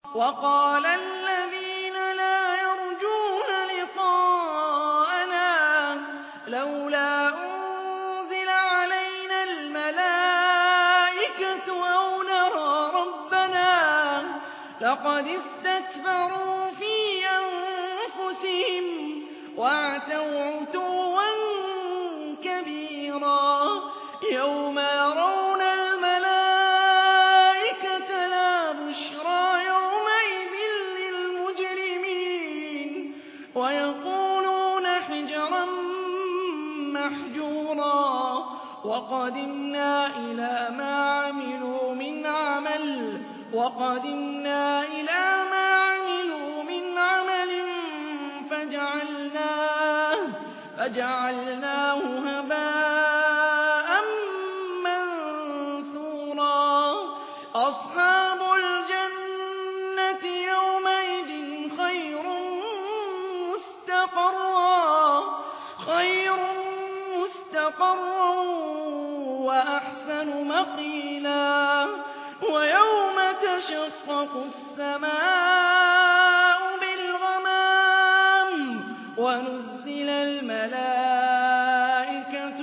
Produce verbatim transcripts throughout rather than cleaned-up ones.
وقال الذين لا يرجون لقاءنا لولا أنزل علينا الملائكة أو نرى ربنا لقد استكبروا في أنفسهم وعتوا عتوا كبيرا يوم يرون الملائكة لا بشرى يومئذ للمجرمين ويقولون حجرا محجورا وقدمنا إلى ما عملوا من عمل وقدمنا إلى ما عملوا من عمل فجعلناه فجعلناه هباء منثورا أصحاب الجنة يومئذ خير مستقرا خير مستقرا وأحسن مقيلا ويوم تشقق السماء بالغمام ونزل الملائكة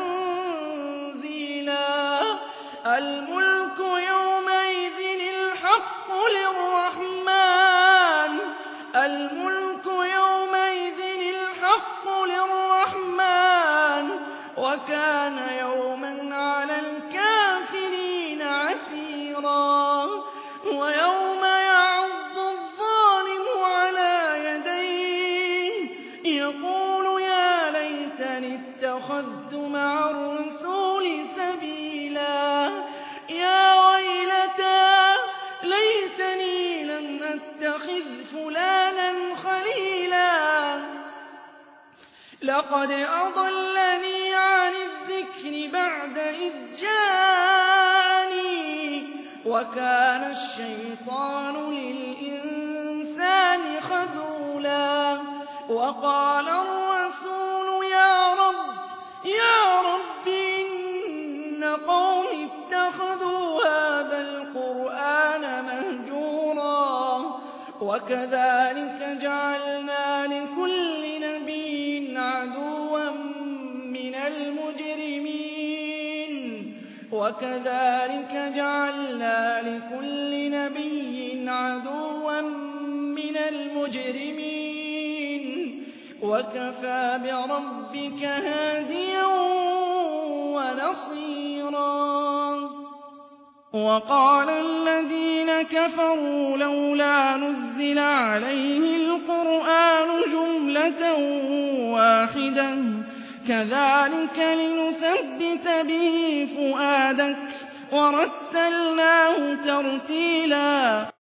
تنزيلا الملك يومئذ الحق للرحمن الملك يومئذ الحق للرحمن وكان يوما على الكافرين عسيرا ويوم يعض الظالم على يديه يقول يا ليتني اتخذت مع الرسول سبيلا يا ويلتى ليتني لم أتخذ فلانا خليلا لقد أضلني عن الذكر بعد إذ جاءني وكان الشيطان للإنسان خذولا وقال الرسول يا رب يا رب إن قوم اتخذوا هذا القرآن مهجورا وكذلك جعلنا لكل نبي عدوا من المجرمين وكذلك جعلنا لكل نبي عدوا من المجرمين وكفى بربك هاديا ونصيرا وقال الذين كفروا لولا نزل عليه القرآن جملة واحدة كذلك لنثبت به فؤادك ورتلناه ترتيلا